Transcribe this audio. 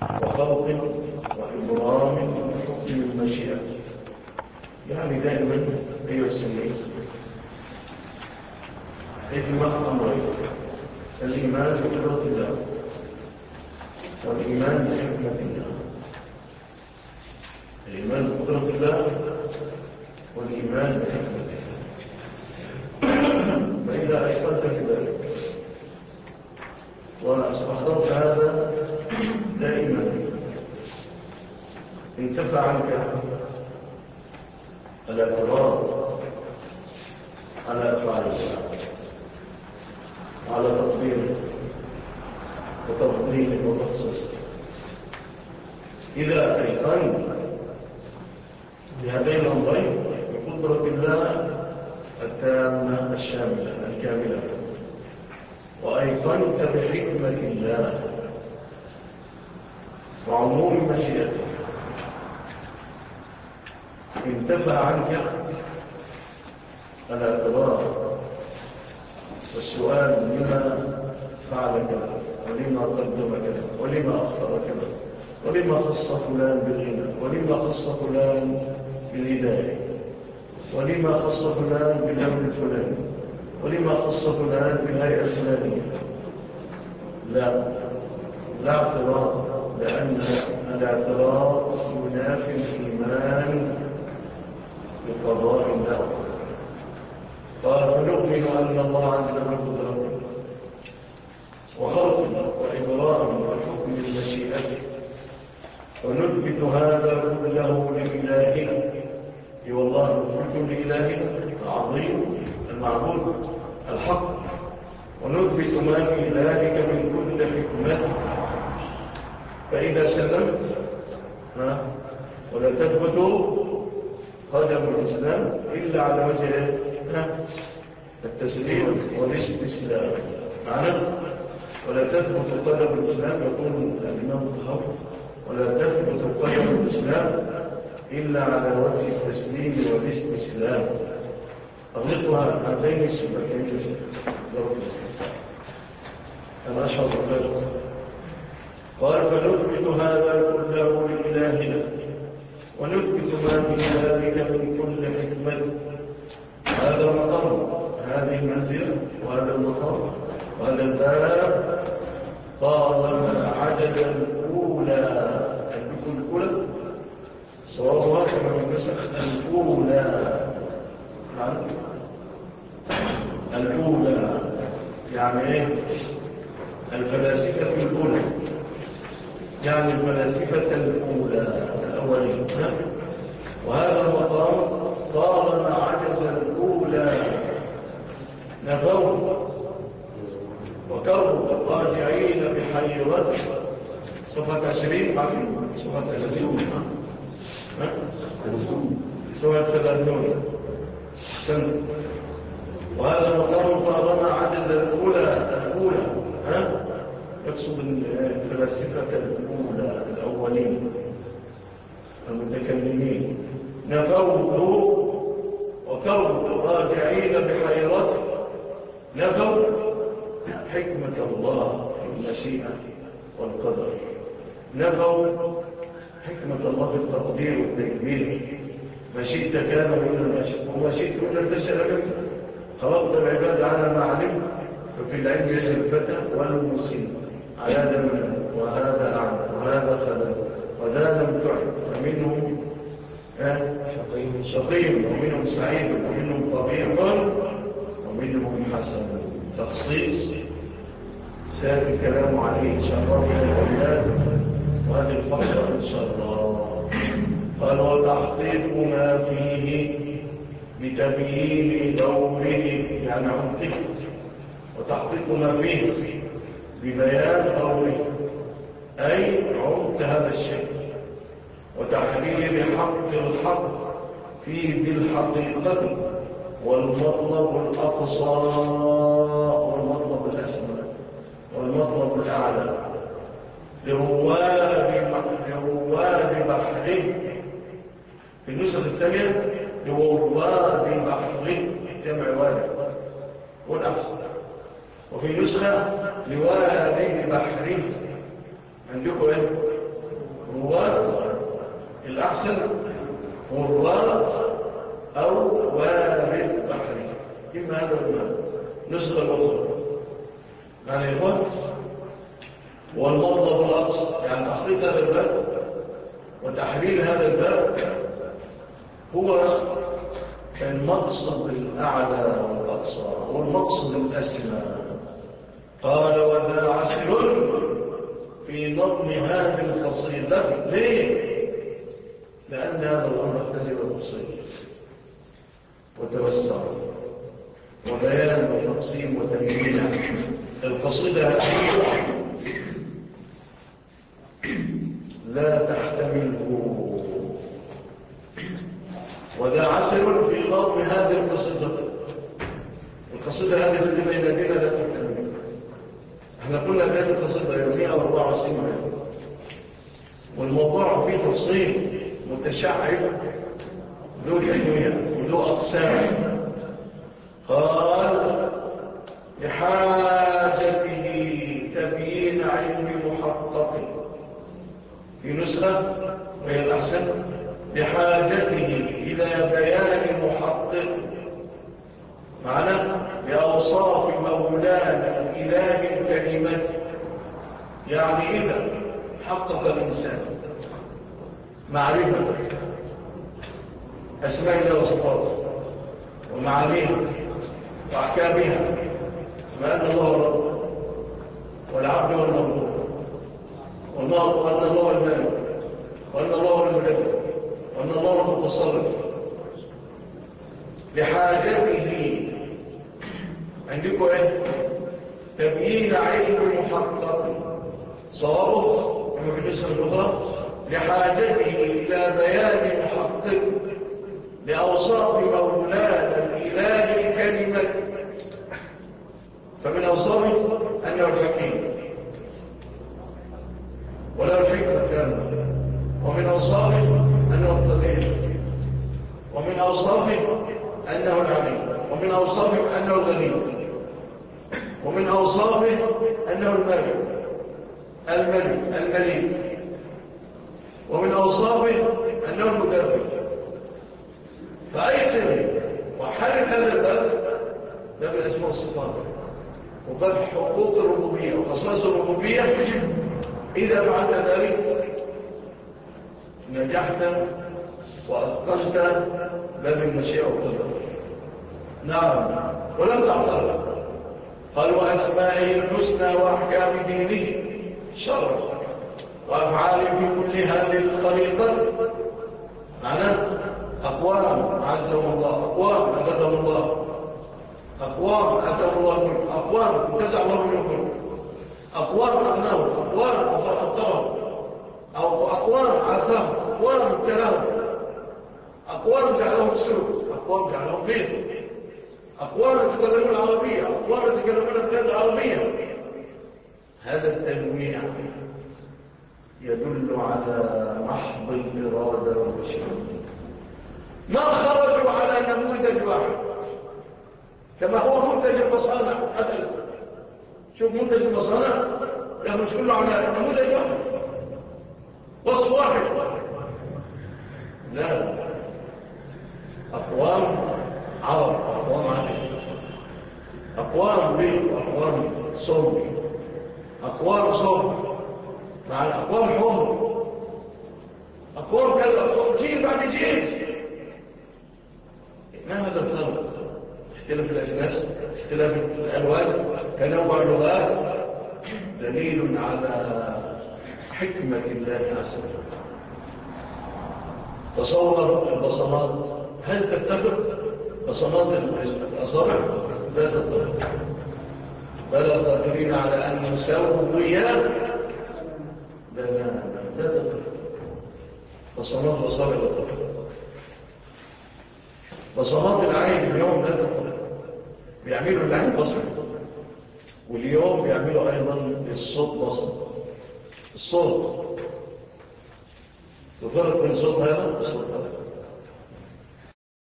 وخلق وإبرام وحكم المشيئة. يعني دائما أيها السنين اجمع أمرين: الإيمان بقدرة الله والإيمان بحكمة الله. الإيمان بقدرة الله والإيمان بحكمة الله. فإذا أيقنت بذلك واستحضرت هذا دائما انتفع عنك الاعتراض على أفعال الله وعلى تطبيره وتفضيله وتخصيصه. إذا أيقنت بهذين الأمرين بقدرة الله التامة الشاملة الكاملة، وأيقنت بحكمة الله وعموم مشيئته، انتفع عنك الاعتراض والسؤال: لما فعل كذا، ولما قدم كذا، ولما أخطأ كذا، ولما خص فلان بالغنى، ولما خص فلان بالهداية، ولما خص فلان بالأمر الفلاني، ولما خص فلان بالهيئة الفلانية. لا اعتراض، لأن الاعتراض ينافي الإيمان بقضاء الله. قال: فنؤمن أن الله عز وجل قدرته وخلقه وإبراءه وحكم المشيئة، ونثبت هذا كله لإلهنا. والله كل إلهنا العظيم المعبود الحق، ونثبت ما في ذلك من كل حكمة. فإذا سلمت ولا تثبت قدم الإسلام إلا على وجه التسليم والاستسلام. معنى ولا تثبت قدم الإسلام، يقول الإمام الطحاوي: ولا تثبت قدم الإسلام إلا على وجه التسليم والاستسلام. أغلقها هذين السبكين. أنا أشهر ذلك. قال: فنثبت هذا كله لإلهنا، ونثبت ما في ذلك من كل حكمة. هذا المقام، هذه المنزلة، وهذا المقام، وهذا الباب طالما عدد الأولى الأولى صورها كما نسخ الأولى. الأولى يعني إيه؟ الفلاسفة الأولى، يعني الفلاسفة الأولى الأولين. وهذا المقام طالما عجز الأولى نفوا وكروا الراجعين بحيرته. صفحة 20 صفحة 30 صفحة 30 سنة. وهذا المقام طالما عجز الأولى يقصد الفلاسفة الأولى الأولين المتكلمين نفوه وكروا الراجعين بحيرته، نفوا حكمة الله في المشيئة والقدر، نفوا حكمة الله في التقدير والتدبير. مشيئت كان وإلا مشيئت، ومشيئت وإلا انتشر منه. خلقت العباد على ما علمت، ففي العلم يجب الفتى والمسلم على دم، وهذا أعلم وهذا خلق وذا لم تعلم، فمنهم شقي ومنهم سعيد ومنهم طبيع ومنهم حسن. تخصيص سيأتي الكلام عليه إن شاء الله من الأولاد، وهذه الفقرة إن شاء الله. قال: وتحقيق ما فيه بتبيين دوره، يعني عمقه، وتحقيق ما فيه ببيان دوره، أي عمق هذا الشيء، وتحرير حق الحق فيه بالحقيقة، والمطلب الأقصى والمطلب الأسمى والمطلب الأعلى لرواد بحره. في النسخة الثانية لرواد بحره جمع واد والأحسن، وفي نسخة لواد بحره عندكم رواد الأحسن مراد أو وارد بحري، إما هذا المعنى نسخة الأخرى. يعني إخوان والمطلب الأقصى، يعني تحقيق هذا الباب وتحليل هذا الباب هو المقصد الأعلى والأقصى، هو المقصد الأسمى. قال وذا عسر في نظم هذه القصيدة. ليه؟ لأن هذا الأمر اختزل التفصيل وتوسع وبيان وتقسيم وتنمية القصيدة لا تحتمله. وذا عسر في نظم هذه القصيدة. القصيدة هذه التي بين يدينا لا تحتمل. احنا قلنا بهذه القصيدة يومية 24 مئة، والموضوع فيه تفصيل متشعب ذو تنوية وذو أقسام. قال لحاجته تبيين علم محقق، في نسخة وهي الأحسن لحاجته إلى بيان محقق، معنى بأوصاف مولانا الإله الكلمة. يعني إذا حقق الإنسان معرفة أسماء الله وصفاته ومعانيها وأحكامها، وأن الله رب والعبد والمرضو وأن الله الملك وأن الله المدبر وأن الله المتصرف، لحاجته عندكم ايه؟ تبيين علم محقق صوابه كما في النسخة الأخرى، لحاجته إلى بيان محقق لأوصاف مولانا الإله الكلمة. فمن أوصافه أنه الحكيم وله الحكمة كاملة، ومن أوصافه أنه القدير، ومن أوصافه أنه العليم، ومن أوصافه أنه الغني، ومن أوصافه أنه الملك، ومن أوصافه أنه المدبر. فأيضا وحرك هذا الباب باب الأسماء والصفات وباب حقوق الربوبية وخصائص الربوبية. إذا فعلت ذلك نجحت وأتقنت باب المشيئة والقدر. نعم، ولم تعترض. قال وأسمائه الحسنى وأحكام دينه شرع وأفعاله في كل هذه الخليقة، معناه أقوام عزهم الله، أقوام أدبهم الله، أقوام أتهم الله منه، أقوام انتزع الله منه منه، أقوام أغناهم، أقوام أفضلهم، أو أقوام عافاهم، أقوام ابتلاهم، أقوام جعلهم سلوك، أقوام جعلهم بيض، أقوام يتكلمون العربية، أقوام يتكلمون الكلمة العربية. هذا التنويع يدل على محض الإرادة والمشيئة. ما خرجوا على نموذج واحد كما هو منتج المصانع. مثلا شوف منتج المصانع لا مش كله على نموذج واحد وصف واحد، لا، أقوام عرب، أقوام عجم، أقوام بيض، أقوام صلب، أقوام صلب مع الأقوام حمر، أقوام كذا، جيل بعد جيل. ما هذا الفرق؟ اختلاف الأجناس، اختلاف الألوان، تنوع اللغات، دليل على حكمة الله عز وجل. تصور البصمات، هل تتفق بصمات الأصابع؟ لا تتفق، بل قادرين على أن نسويها. لا تتفق بصمات الأصابع، لا تتفق. بصمات العين اليوم لا تتفق، بيعملوا العين بصر، واليوم بيعملوا أيضا الصوت بصر. الصوت تفرق بين صوت هذا وصوت هذا.